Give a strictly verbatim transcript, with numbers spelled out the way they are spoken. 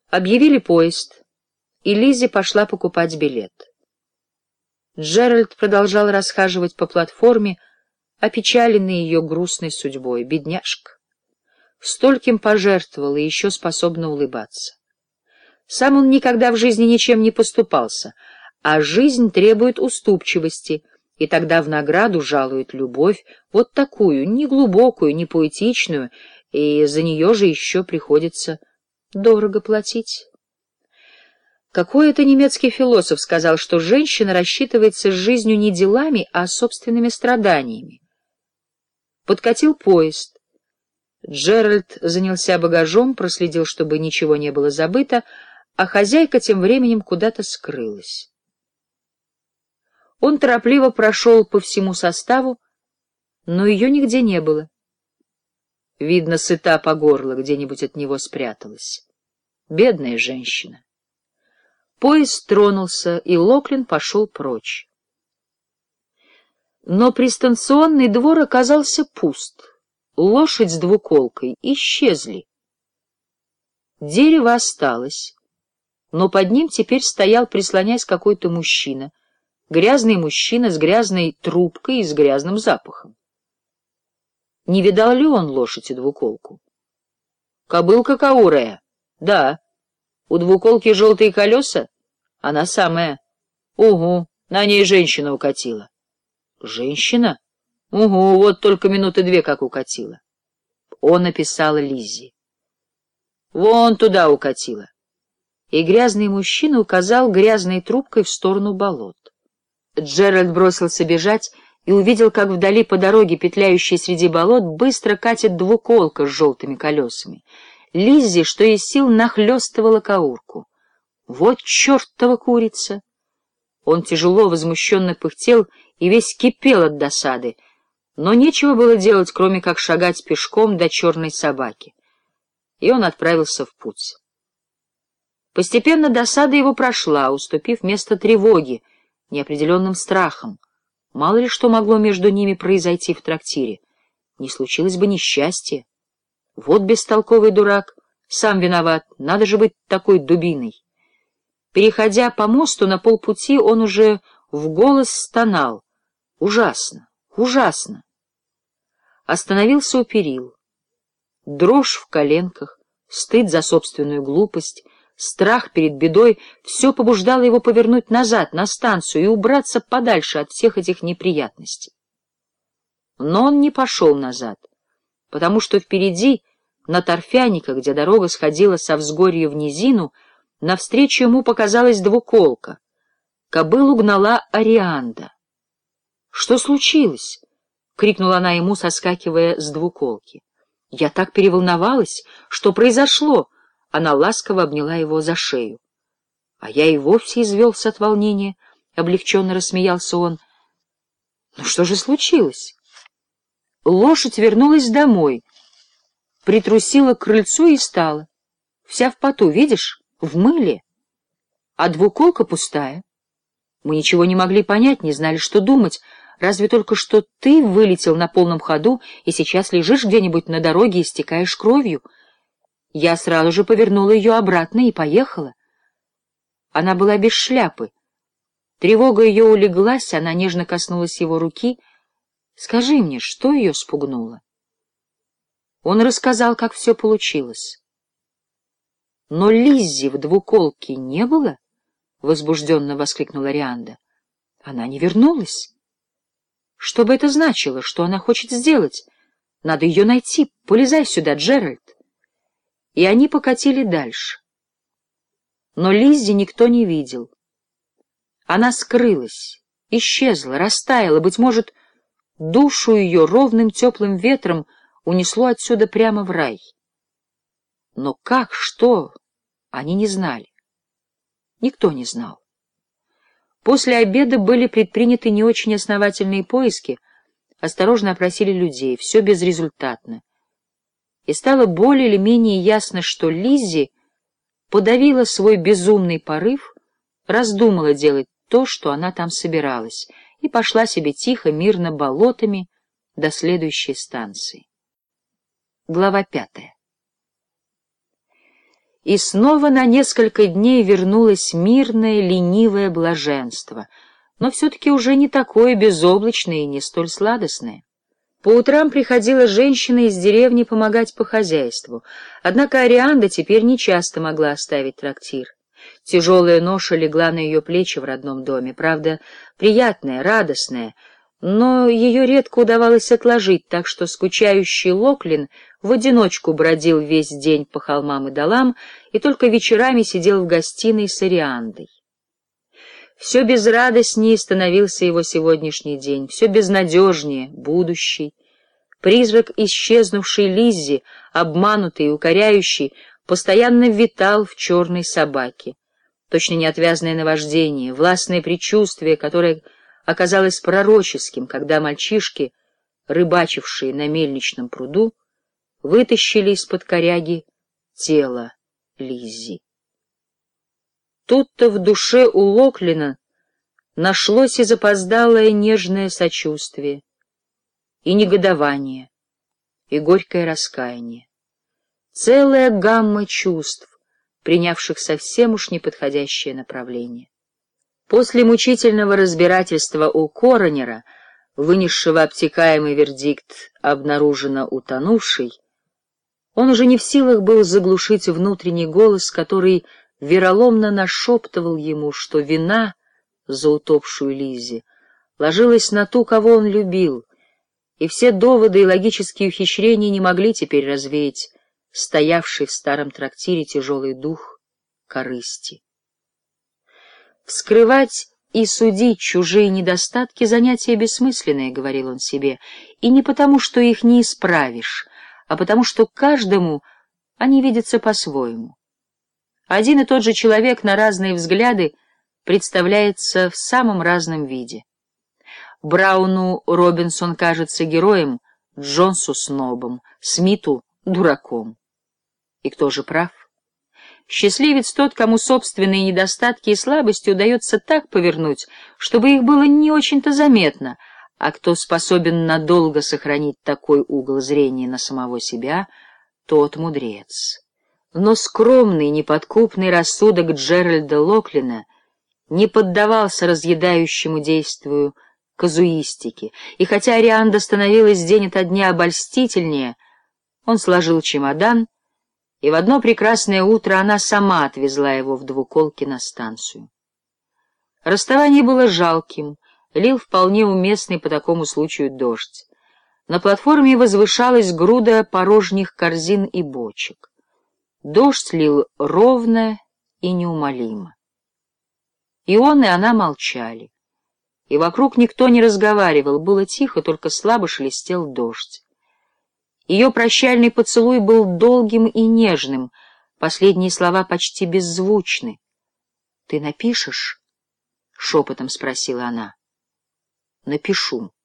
Объявили поезд, и Лиззи пошла покупать билет. Джеральд продолжал расхаживать по платформе, опечаленный ее грустной судьбой. Бедняжка. Стольким пожертвовал и еще способна улыбаться. Сам он никогда в жизни ничем не поступался, а жизнь требует уступчивости, и тогда в награду жалует любовь, вот такую, не глубокую, не поэтичную, и за нее же еще приходится дорого платить. Какой-то немецкий философ сказал, что женщина рассчитывается с жизнью не делами, а собственными страданиями. Подкатил поезд. Джеральд занялся багажом, проследил, чтобы ничего не было забыто, а хозяйка тем временем куда-то скрылась. Он торопливо прошел по всему составу, но ее нигде не было. Видно, сыта по горло, где-нибудь от него спряталась. Бедная женщина. Поезд тронулся, и Локлин пошел прочь. Но пристанционный двор оказался пуст. Лошадь с двуколкой исчезли. Дерево осталось, но под ним теперь стоял, прислонясь, какой-то мужчина, грязный мужчина с грязной трубкой и с грязным запахом. Не видал ли он лошадь и двуколку? Кобылка каурая? Да. У двуколки желтые колеса? Она самая. Угу, на ней женщина укатила. Женщина? Угу, вот только минуты две как укатила. Он описал Лиззи. Вон туда укатила. И грязный мужчина указал грязной трубкой в сторону болот. Джеральд бросился бежать и увидел, как вдали по дороге, петляющей среди болот, быстро катит двуколка с желтыми колесами. Лиззи, что из сил, нахлёстывала каурку. Вот чертова курица! Он тяжело, возмущенно пыхтел и весь кипел от досады, но нечего было делать, кроме как шагать пешком до черной собаки. И он отправился в путь. Постепенно досада его прошла, уступив место тревоге, неопределенным страхом. Мало ли что могло между ними произойти в трактире. Не случилось бы несчастья. Вот бестолковый дурак, сам виноват, надо же быть такой дубиной. Переходя по мосту на полпути, он уже в голос стонал. Ужасно, ужасно. Остановился у перил. Дрожь в коленках, стыд за собственную глупость, страх перед бедой — все побуждало его повернуть назад, на станцию, и убраться подальше от всех этих неприятностей. Но он не пошел назад, потому что впереди, на торфяниках, где дорога сходила со взгорья в низину, навстречу ему показалась двуколка. Кобылу гнала Арианда. — Что случилось? — крикнула она ему, соскакивая с двуколки. — Я так переволновалась. Что произошло? Она ласково обняла его за шею. — А я и вовсе извелся от волнения, — облегченно рассмеялся он. — Ну что же случилось? Лошадь вернулась домой, притрусила к крыльцу и стала. Вся в поту, видишь, в мыле. А двуколка пустая. Мы ничего не могли понять, не знали, что думать, разве только что ты вылетел на полном ходу и сейчас лежишь где-нибудь на дороге и истекаешь кровью. Я сразу же повернула ее обратно и поехала. Она была без шляпы. Тревога ее улеглась, она нежно коснулась его руки. Скажи мне, что ее спугнуло? Он рассказал, как все получилось. — Но Лиззи в двуколке не было? — возбужденно воскликнула Рианда. — Она не вернулась. Что бы это значило? Что она хочет сделать? Надо ее найти. Полезай сюда, Джеральд. И они покатили дальше. Но Лиззи никто не видел. Она скрылась, исчезла, растаяла, быть может, душу ее ровным теплым ветром унесло отсюда прямо в рай. Но как, что, они не знали. Никто не знал. После обеда были предприняты не очень основательные поиски, осторожно опросили людей, все безрезультатно. И стало более или менее ясно, что Лиззи подавила свой безумный порыв, раздумала делать то, что она там собиралась, и пошла себе тихо, мирно болотами до следующей станции. Глава пятая. и снова на несколько дней вернулось мирное, ленивое блаженство, но все-таки уже не такое безоблачное и не столь сладостное. По утрам приходила женщина из деревни помогать по хозяйству, однако Арианда теперь нечасто могла оставить трактир. Тяжелая ноша легла на ее плечи в родном доме, правда, приятная, радостная, но ее редко удавалось отложить, так что скучающий Локлин в одиночку бродил весь день по холмам и долам и только вечерами сидел в гостиной с Ариандой. Все безрадостнее становился его сегодняшний день, все безнадежнее будущий. Призрак исчезнувшей Лиззи, обманутый и укоряющий, постоянно витал в черной собаке. Точно неотвязное наваждение, властное предчувствие, которое оказалось пророческим, когда мальчишки, рыбачившие на мельничном пруду, вытащили из-под коряги тело Лиззи. Тут-то в душе у Локлина нашлось и запоздалое нежное сочувствие, и негодование, и горькое раскаяние. Целая гамма чувств, принявших совсем уж неподходящее направление. После мучительного разбирательства у коронера, вынесшего обтекаемый вердикт «обнаружено утонувшей», он уже не в силах был заглушить внутренний голос, который вероломно нашептывал ему, что вина за утопшую Лиззи ложилась на ту, кого он любил, и все доводы и логические ухищрения не могли теперь развеять стоявший в старом трактире тяжелый дух корысти. Вскрывать и судить чужие недостатки — занятие бессмысленное, — говорил он себе, и не потому, что их не исправишь, а потому, что каждому они видятся по-своему. Один и тот же человек на разные взгляды представляется в самом разном виде. Брауну Робинсон кажется героем, Джонсу — снобом, Смиту — дураком. И кто же прав? Счастливец тот, кому собственные недостатки и слабости удается так повернуть, чтобы их было не очень-то заметно, а кто способен надолго сохранить такой угол зрения на самого себя, тот мудрец. Но скромный, неподкупный рассудок Джеральда Локлина не поддавался разъедающему действию казуистики, и хотя Арианда становилась день ото дня обольстительнее, он сложил чемодан, и в одно прекрасное утро она сама отвезла его в двуколке на станцию. Расставание было жалким, лил вполне уместный по такому случаю дождь. На платформе возвышалась груда порожних корзин и бочек. Дождь лил ровно и неумолимо. И он, и она молчали, и вокруг никто не разговаривал, было тихо, только слабо шелестел дождь. Ее прощальный поцелуй был долгим и нежным, последние слова почти беззвучны. — Ты напишешь? — шепотом спросила она. — Напишу.